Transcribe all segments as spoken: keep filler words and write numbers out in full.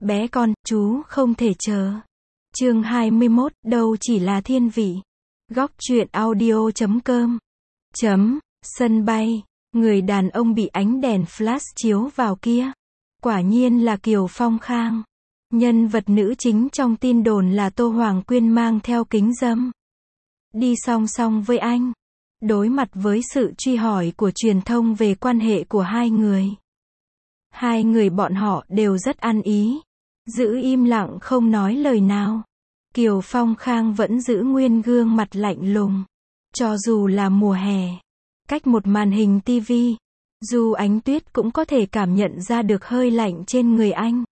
Bé con, chú không thể chờ. Chương hai mươi mốt, đâu chỉ là thiên vị. Góc truyện audio chấm com. Chấm, sân bay. Người đàn ông bị ánh đèn flash chiếu vào kia. Quả nhiên là Kiều Phong Khang. Nhân vật nữ chính trong tin đồn là Tô Hoàng Quyên mang theo kính râm. Đi song song với anh. Đối mặt với sự truy hỏi của truyền thông về quan hệ của hai người. Hai người bọn họ đều rất ăn ý. Giữ im lặng không nói lời nào. Kiều Phong Khang vẫn giữ nguyên gương mặt lạnh lùng. Cho dù là mùa hè. Cách một màn hình tivi. Du Ánh Tuyết cũng có thể cảm nhận ra được hơi lạnh trên người anh.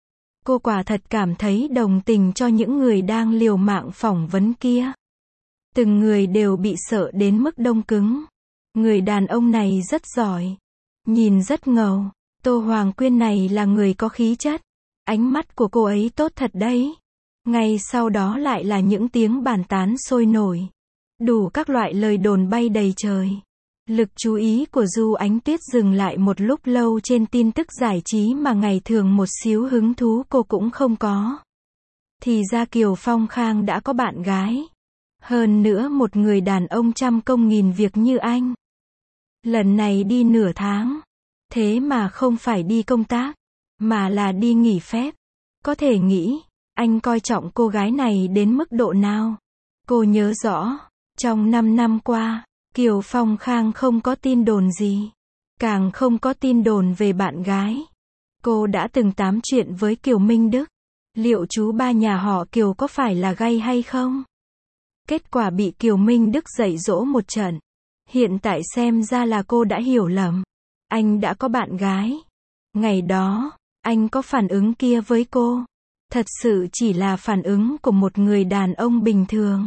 Cô quả thật cảm thấy đồng tình cho những người đang liều mạng phỏng vấn kia. Từng người đều bị sợ đến mức đông cứng. Người đàn ông này rất giỏi. Nhìn rất ngầu. Tô Hoàng Quyên này là người có khí chất. Ánh mắt của cô ấy tốt thật đấy. Ngay sau đó lại là những tiếng bàn tán sôi nổi. Đủ các loại lời đồn bay đầy trời. Lực chú ý của Du Ánh Tuyết dừng lại một lúc lâu trên tin tức giải trí mà ngày thường một xíu hứng thú cô cũng không có. Thì ra Kiều Phong Khang đã có bạn gái. Hơn nữa một người đàn ông trăm công nghìn việc như anh. Lần này đi nửa tháng. Thế mà không phải đi công tác. Mà là đi nghỉ phép. Có thể nghĩ, anh coi trọng cô gái này đến mức độ nào. Cô nhớ rõ, trong năm năm qua, Kiều Phong Khang không có tin đồn gì. Càng không có tin đồn về bạn gái. Cô đã từng tám chuyện với Kiều Minh Đức. Liệu chú ba nhà họ Kiều có phải là gay hay không? Kết quả bị Kiều Minh Đức dạy dỗ một trận. Hiện tại xem ra là cô đã hiểu lầm. Anh đã có bạn gái. Ngày đó, anh có phản ứng kia với cô. Thật sự chỉ là phản ứng của một người đàn ông bình thường.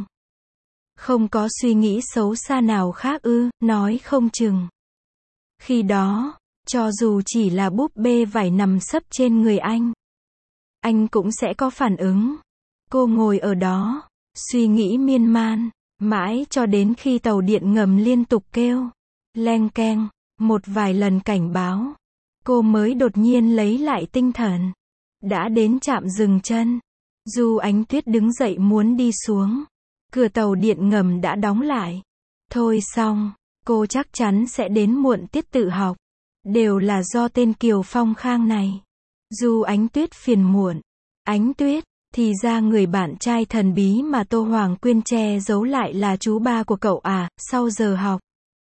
Không có suy nghĩ xấu xa nào khác ư, nói không chừng. Khi đó, cho dù chỉ là búp bê vải nằm sấp trên người anh. Anh cũng sẽ có phản ứng. Cô ngồi ở đó, suy nghĩ miên man, mãi cho đến khi tàu điện ngầm liên tục kêu. Leng keng, một vài lần cảnh báo. Cô mới đột nhiên lấy lại tinh thần. Đã đến trạm dừng chân. Du Ánh Tuyết đứng dậy muốn đi xuống. Cửa tàu điện ngầm đã đóng lại. Thôi xong, cô chắc chắn sẽ đến muộn tiết tự học. Đều là do tên Kiều Phong Khang này. Du Ánh Tuyết phiền muộn. Ánh Tuyết, thì ra người bạn trai thần bí mà Tô Hoàng Quyên che giấu lại là chú ba của cậu à, sau giờ học.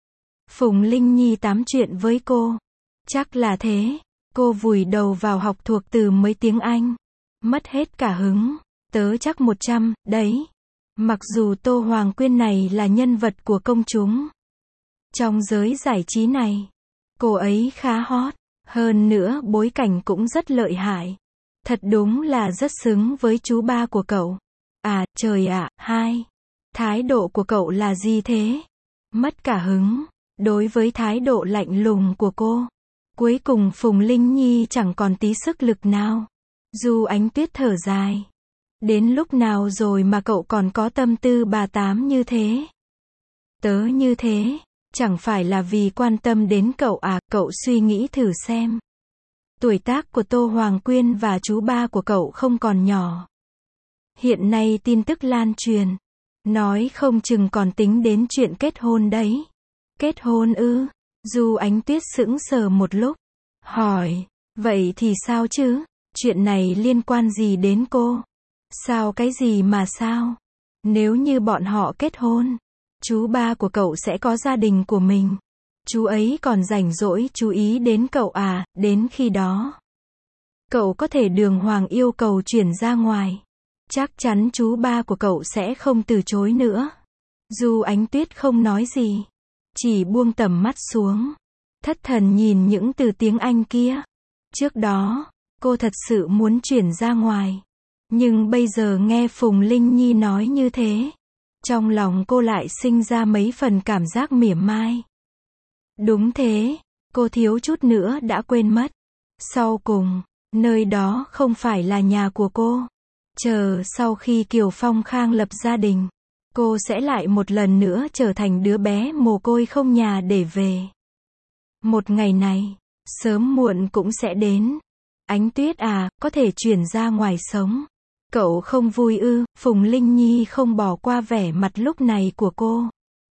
Phùng Linh Nhi tám chuyện với cô. Chắc là thế. Cô vùi đầu vào học thuộc từ mấy tiếng Anh. Mất hết cả hứng. Tớ chắc một trăm, đấy. Mặc dù Tô Hoàng Quyên này là nhân vật của công chúng. Trong giới giải trí này, cô ấy khá hot. Hơn nữa bối cảnh cũng rất lợi hại. Thật đúng là rất xứng với chú ba của cậu. À, trời ạ, hai. Thái độ của cậu là gì thế? Mất cả hứng. Đối với thái độ lạnh lùng của cô. Cuối cùng Phùng Linh Nhi chẳng còn tí sức lực nào. Du Ánh Tuyết thở dài. Đến lúc nào rồi mà cậu còn có tâm tư bà tám như thế? Tớ như thế, chẳng phải là vì quan tâm đến cậu à, cậu suy nghĩ thử xem. Tuổi tác của Tô Hoàng Quyên và chú ba của cậu không còn nhỏ. Hiện nay tin tức lan truyền. Nói không chừng còn tính đến chuyện kết hôn đấy. Kết hôn ư? Du Ánh Tuyết sững sờ một lúc. Hỏi, vậy thì sao chứ? Chuyện này liên quan gì đến cô? Sao cái gì mà sao? Nếu như bọn họ kết hôn, chú ba của cậu sẽ có gia đình của mình. Chú ấy còn rảnh rỗi chú ý đến cậu à, đến khi đó. Cậu có thể đường hoàng yêu cầu chuyển ra ngoài. Chắc chắn chú ba của cậu sẽ không từ chối nữa. Du Ánh Tuyết không nói gì. Chỉ buông tầm mắt xuống. Thất thần nhìn những từ tiếng Anh kia. Trước đó, cô thật sự muốn chuyển ra ngoài. Nhưng bây giờ nghe Phùng Linh Nhi nói như thế. Trong lòng cô lại sinh ra mấy phần cảm giác mỉa mai. Đúng thế, cô thiếu chút nữa đã quên mất. Sau cùng, nơi đó không phải là nhà của cô. Chờ sau khi Kiều Phong Khang lập gia đình. Cô sẽ lại một lần nữa trở thành đứa bé mồ côi không nhà để về. Một ngày này, sớm muộn cũng sẽ đến. Ánh Tuyết à, có thể chuyển ra ngoài sống. Cậu không vui ư? Phùng Linh Nhi không bỏ qua vẻ mặt lúc này của cô.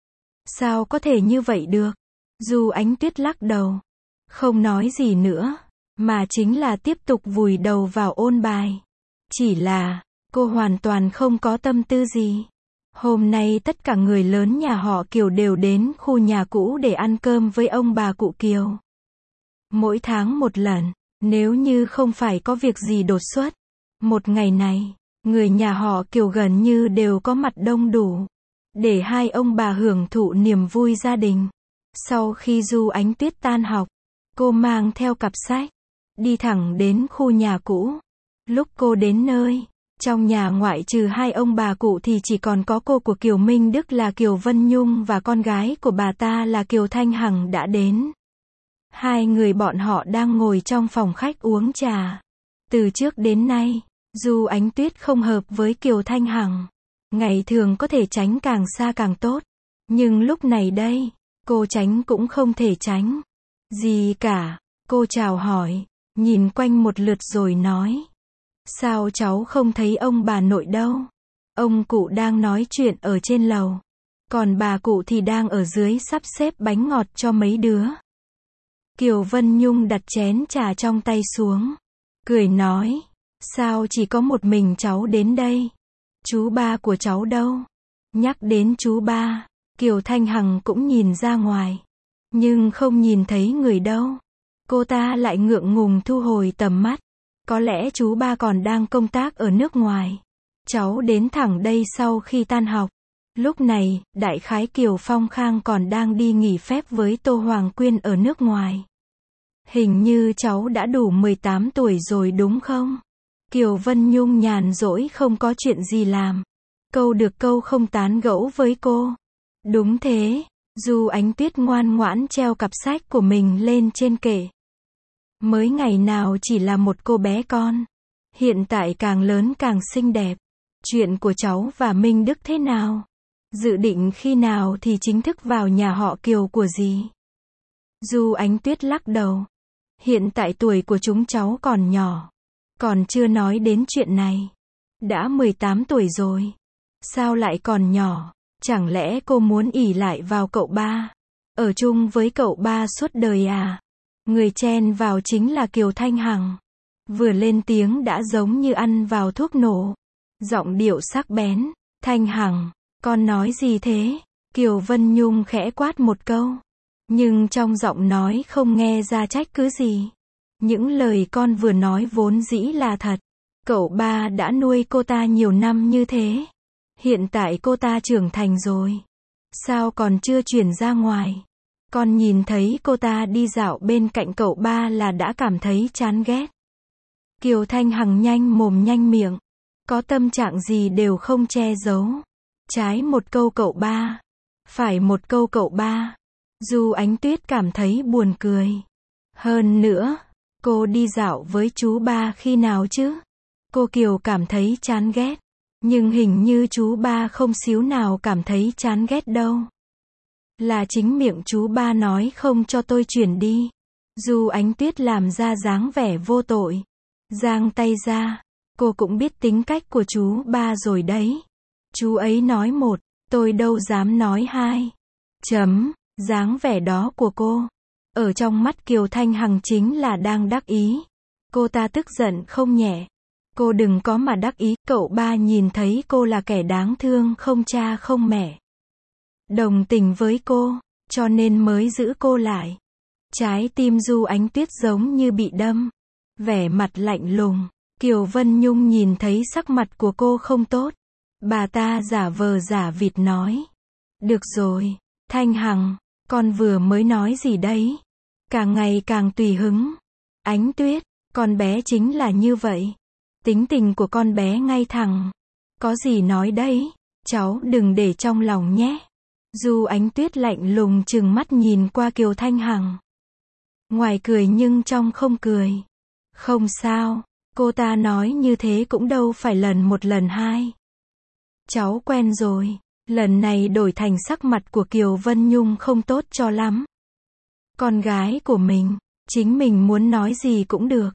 Sao có thể như vậy được? Du Ánh Tuyết lắc đầu. Không nói gì nữa, mà chính là tiếp tục vùi đầu vào ôn bài. Chỉ là, cô hoàn toàn không có tâm tư gì. Hôm nay tất cả người lớn nhà họ Kiều đều đến khu nhà cũ để ăn cơm với ông bà cụ Kiều. Mỗi tháng một lần, nếu như không phải có việc gì đột xuất. Một ngày này, người nhà họ Kiều gần như đều có mặt đông đủ, để hai ông bà hưởng thụ niềm vui gia đình. Sau khi Du Ánh Tuyết tan học, cô mang theo cặp sách, đi thẳng đến khu nhà cũ. Lúc cô đến nơi, trong nhà ngoại trừ hai ông bà cụ thì chỉ còn có cô của Kiều Minh Đức là Kiều Vân Nhung và con gái của bà ta là Kiều Thanh Hằng đã đến. Hai người bọn họ đang ngồi trong phòng khách uống trà. Từ trước đến nay, Du Ánh Tuyết không hợp với Kiều Thanh Hằng. Ngày thường có thể tránh càng xa càng tốt. Nhưng lúc này đây, cô tránh cũng không thể tránh. Gì cả, cô chào hỏi, nhìn quanh một lượt rồi nói. Sao cháu không thấy ông bà nội đâu? Ông cụ đang nói chuyện ở trên lầu. Còn bà cụ thì đang ở dưới sắp xếp bánh ngọt cho mấy đứa. Kiều Vân Nhung đặt chén trà trong tay xuống. Cười nói. Sao chỉ có một mình cháu đến đây? Chú ba của cháu đâu? Nhắc đến chú ba, Kiều Thanh Hằng cũng nhìn ra ngoài. Nhưng không nhìn thấy người đâu. Cô ta lại ngượng ngùng thu hồi tầm mắt. Có lẽ chú ba còn đang công tác ở nước ngoài. Cháu đến thẳng đây sau khi tan học. Lúc này, đại khái Kiều Phong Khang còn đang đi nghỉ phép với Tô Hoàng Quyên ở nước ngoài. Hình như cháu đã đủ mười tám tuổi rồi đúng không? Kiều Vân Nhung nhàn rỗi không có chuyện gì làm. Câu được câu không tán gẫu với cô. Đúng thế, Du Ánh Tuyết ngoan ngoãn treo cặp sách của mình lên trên kệ. Mới ngày nào chỉ là một cô bé con. Hiện tại càng lớn càng xinh đẹp. Chuyện của cháu và Minh Đức thế nào? Dự định khi nào thì chính thức vào nhà họ Kiều của dì? Du Ánh Tuyết lắc đầu. Hiện tại tuổi của chúng cháu còn nhỏ. Còn chưa nói đến chuyện này. Đã mười tám tuổi rồi. Sao lại còn nhỏ? Chẳng lẽ cô muốn ỷ lại vào cậu ba? Ở chung với cậu ba suốt đời à? Người chen vào chính là Kiều Thanh Hằng. Vừa lên tiếng đã giống như ăn vào thuốc nổ. Giọng điệu sắc bén. Thanh Hằng, con nói gì thế? Kiều Vân Nhung khẽ quát một câu. Nhưng trong giọng nói không nghe ra trách cứ gì. Những lời con vừa nói vốn dĩ là thật. Cậu ba đã nuôi cô ta nhiều năm như thế. Hiện tại cô ta trưởng thành rồi. Sao còn chưa chuyển ra ngoài? Con nhìn thấy cô ta đi dạo bên cạnh cậu ba là đã cảm thấy chán ghét. Kiều Thanh Hằng nhanh mồm nhanh miệng. Có tâm trạng gì đều không che giấu. Trái một câu cậu ba. Phải một câu cậu ba. Du Ánh Tuyết cảm thấy buồn cười. Hơn nữa, cô đi dạo với chú ba khi nào chứ? Cô Kiều cảm thấy chán ghét. Nhưng hình như chú ba không xíu nào cảm thấy chán ghét đâu. Là chính miệng chú ba nói không cho tôi chuyển đi. Du Ánh Tuyết làm ra dáng vẻ vô tội. Giang tay ra. Cô cũng biết tính cách của chú ba rồi đấy. Chú ấy nói một, tôi đâu dám nói hai. Chấm, dáng vẻ đó của cô. Ở trong mắt Kiều Thanh Hằng chính là đang đắc ý. Cô ta tức giận không nhẹ. Cô đừng có mà đắc ý, cậu ba nhìn thấy cô là kẻ đáng thương không cha không mẹ. Đồng tình với cô, cho nên mới giữ cô lại. Trái tim Du Ánh Tuyết giống như bị đâm. Vẻ mặt lạnh lùng. Kiều Vân Nhung nhìn thấy sắc mặt của cô không tốt. Bà ta giả vờ giả vịt nói. Được rồi, Thanh Hằng, con vừa mới nói gì đấy? Càng ngày càng tùy hứng. Ánh Tuyết, con bé chính là như vậy. Tính tình của con bé ngay thẳng. Có gì nói đấy, cháu đừng để trong lòng nhé. Du Ánh Tuyết lạnh lùng trừng mắt nhìn qua Kiều Thanh Hằng. Ngoài cười nhưng trong không cười. Không sao, cô ta nói như thế cũng đâu phải lần một lần hai. Cháu quen rồi, lần này đổi thành sắc mặt của Kiều Vân Nhung không tốt cho lắm. Con gái của mình, chính mình muốn nói gì cũng được.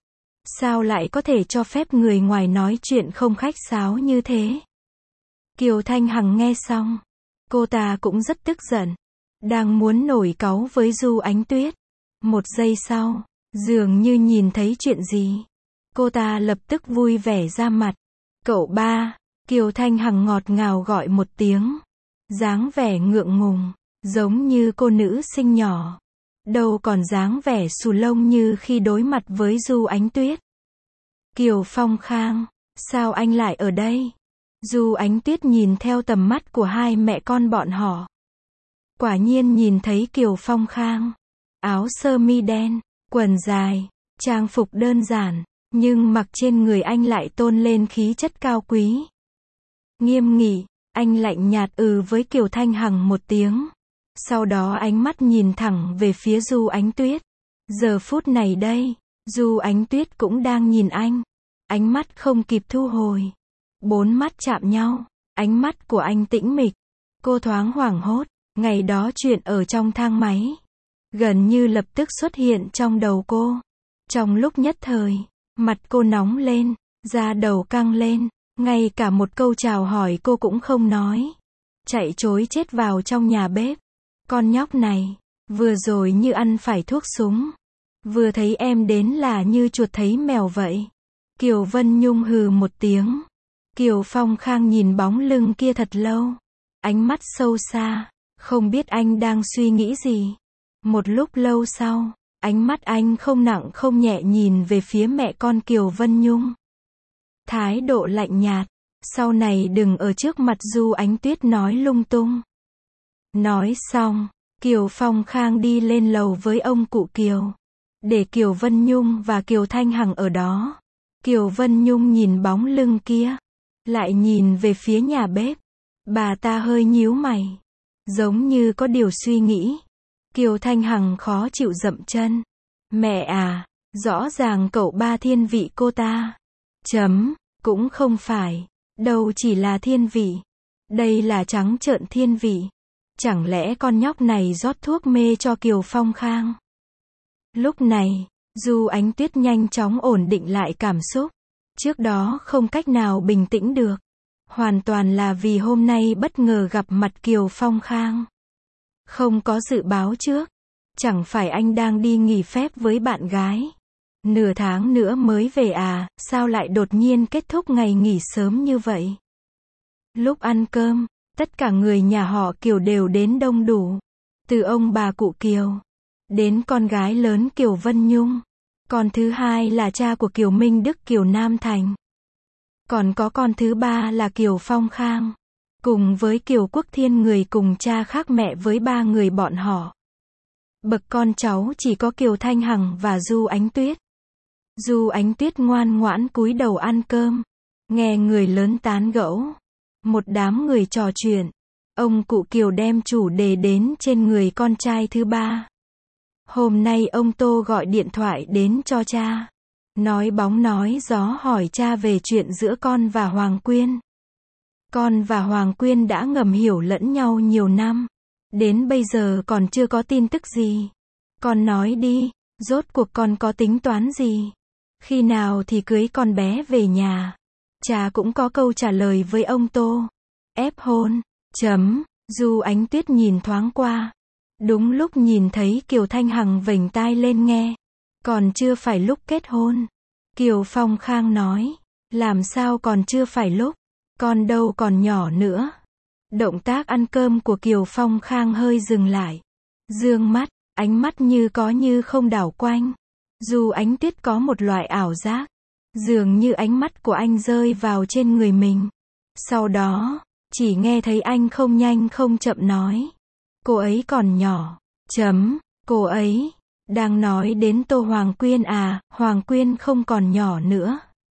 Sao lại có thể cho phép người ngoài nói chuyện không khách sáo như thế? Kiều Thanh Hằng nghe xong, cô ta cũng rất tức giận, đang muốn nổi cáu với Du Ánh Tuyết. Một giây sau, dường như nhìn thấy chuyện gì, cô ta lập tức vui vẻ ra mặt. Cậu ba, Kiều Thanh Hằng ngọt ngào gọi một tiếng, dáng vẻ ngượng ngùng, giống như cô nữ sinh nhỏ, đâu còn dáng vẻ xù lông như khi đối mặt với Du Ánh Tuyết. Kiều Phong Khang, sao anh lại ở đây? Du Ánh Tuyết nhìn theo tầm mắt của hai mẹ con bọn họ. Quả nhiên nhìn thấy Kiều Phong Khang, áo sơ mi đen, quần dài, trang phục đơn giản, nhưng mặc trên người anh lại tôn lên khí chất cao quý. Nghiêm nghị, anh lạnh nhạt ừ với Kiều Thanh Hằng một tiếng. Sau đó ánh mắt nhìn thẳng về phía Du Ánh Tuyết. Giờ phút này đây, Du Ánh Tuyết cũng đang nhìn anh. Ánh mắt không kịp thu hồi. Bốn mắt chạm nhau, ánh mắt của anh tĩnh mịch. Cô thoáng hoảng hốt, ngày đó chuyện ở trong thang máy, gần như lập tức xuất hiện trong đầu cô. Trong lúc nhất thời, mặt cô nóng lên, da đầu căng lên, ngay cả một câu chào hỏi cô cũng không nói. Chạy trối chết vào trong nhà bếp. Con nhóc này, vừa rồi như ăn phải thuốc súng. Vừa thấy em đến là như chuột thấy mèo vậy. Kiều Vân Nhung hừ một tiếng. Kiều Phong Khang nhìn bóng lưng kia thật lâu. Ánh mắt sâu xa, không biết anh đang suy nghĩ gì. Một lúc lâu sau, ánh mắt anh không nặng không nhẹ nhìn về phía mẹ con Kiều Vân Nhung. Thái độ lạnh nhạt, sau này đừng ở trước mặt Du Ánh Tuyết nói lung tung. Nói xong, Kiều Phong Khang đi lên lầu với ông cụ Kiều, để Kiều Vân Nhung và Kiều Thanh Hằng ở đó. Kiều Vân Nhung nhìn bóng lưng kia, lại nhìn về phía nhà bếp. Bà ta hơi nhíu mày, giống như có điều suy nghĩ. Kiều Thanh Hằng khó chịu dậm chân. Mẹ à, rõ ràng cậu ba thiên vị cô ta. Chấm, cũng không phải, đâu chỉ là thiên vị. Đây là trắng trợn thiên vị. Chẳng lẽ con nhóc này rót thuốc mê cho Kiều Phong Khang? Lúc này, Du Ánh Tuyết nhanh chóng ổn định lại cảm xúc. Trước đó không cách nào bình tĩnh được. Hoàn toàn là vì hôm nay bất ngờ gặp mặt Kiều Phong Khang. Không có dự báo trước. Chẳng phải anh đang đi nghỉ phép với bạn gái. Nửa tháng nữa mới về à, sao lại đột nhiên kết thúc ngày nghỉ sớm như vậy? Lúc ăn cơm, tất cả người nhà họ Kiều đều đến đông đủ. Từ ông bà cụ Kiều, đến con gái lớn Kiều Vân Nhung. Con thứ hai là cha của Kiều Minh Đức Kiều Nam Thành. Còn có con thứ ba là Kiều Phong Khang. Cùng với Kiều Quốc Thiên người cùng cha khác mẹ với ba người bọn họ. Bậc con cháu chỉ có Kiều Thanh Hằng và Du Ánh Tuyết. Du Ánh Tuyết ngoan ngoãn cúi đầu ăn cơm. Nghe người lớn tán gẫu. Một đám người trò chuyện. Ông cụ Kiều đem chủ đề đến trên người con trai thứ ba. Hôm nay ông Tô gọi điện thoại đến cho cha. Nói bóng nói gió hỏi cha về chuyện giữa con và Hoàng Quyên. Con và Hoàng Quyên đã ngầm hiểu lẫn nhau nhiều năm. Đến bây giờ còn chưa có tin tức gì. Con nói đi, rốt cuộc con có tính toán gì? Khi nào thì cưới con bé về nhà? Cha cũng có câu trả lời với ông Tô. Ép hôn. Chấm. Du Ánh Tuyết nhìn thoáng qua. Đúng lúc nhìn thấy Kiều Thanh Hằng vểnh tai lên nghe. Còn chưa phải lúc kết hôn. Kiều Phong Khang nói. Làm sao còn chưa phải lúc? Con đâu còn nhỏ nữa. Động tác ăn cơm của Kiều Phong Khang hơi dừng lại. Dương mắt, ánh mắt như có như không đảo quanh. Du Ánh Tuyết có một loại ảo giác. Dường như ánh mắt của anh rơi vào trên người mình. Sau đó, chỉ nghe thấy anh không nhanh không chậm nói. Cô ấy còn nhỏ. Chấm. Cô ấy. Đang nói đến Tô Hoàng Quyên à, Hoàng Quyên không còn nhỏ nữa.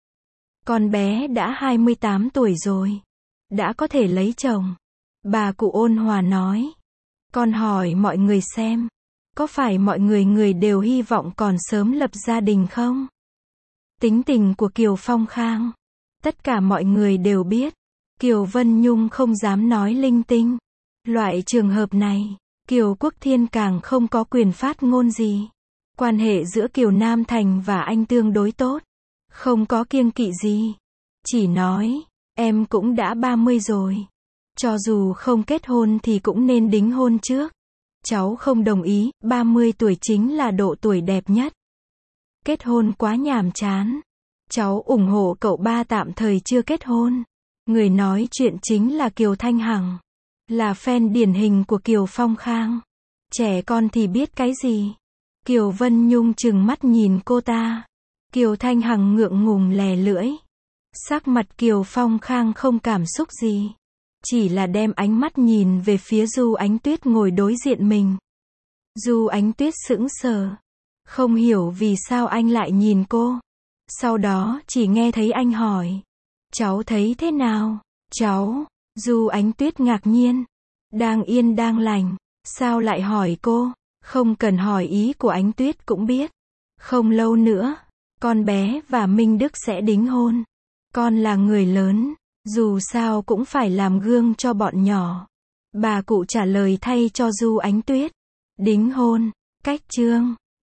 Con bé đã hai mươi tám tuổi rồi. Đã có thể lấy chồng. Bà cụ ôn hòa nói. Con hỏi mọi người xem. Có phải mọi người người đều hy vọng còn sớm lập gia đình không? Tính tình của Kiều Phong Khang. Tất cả mọi người đều biết. Kiều Vân Nhung không dám nói linh tinh. Loại trường hợp này, Kiều Quốc Thiên càng không có quyền phát ngôn gì. Quan hệ giữa Kiều Nam Thành và anh tương đối tốt. Không có kiêng kỵ gì. Chỉ nói, em cũng đã ba mươi rồi. Cho dù không kết hôn thì cũng nên đính hôn trước. Cháu không đồng ý, ba mươi tuổi chính là độ tuổi đẹp nhất. Kết hôn quá nhàm chán. Cháu ủng hộ cậu ba tạm thời chưa kết hôn. Người nói chuyện chính là Kiều Thanh Hằng. Là fan điển hình của Kiều Phong Khang. Trẻ con thì biết cái gì. Kiều Vân Nhung trừng mắt nhìn cô ta. Kiều Thanh Hằng ngượng ngùng lè lưỡi. Sắc mặt Kiều Phong Khang không cảm xúc gì. Chỉ là đem ánh mắt nhìn về phía Du Ánh Tuyết ngồi đối diện mình. Du Ánh Tuyết sững sờ. Không hiểu vì sao anh lại nhìn cô. Sau đó chỉ nghe thấy anh hỏi. Cháu thấy thế nào? Cháu, Du Ánh Tuyết ngạc nhiên. Đang yên đang lành. Sao lại hỏi cô? Không cần hỏi ý của Ánh Tuyết cũng biết. Không lâu nữa, con bé và Minh Đức sẽ đính hôn. Con là người lớn, dù sao cũng phải làm gương cho bọn nhỏ. Bà cụ trả lời thay cho Du Ánh Tuyết. Đính hôn, cách chương.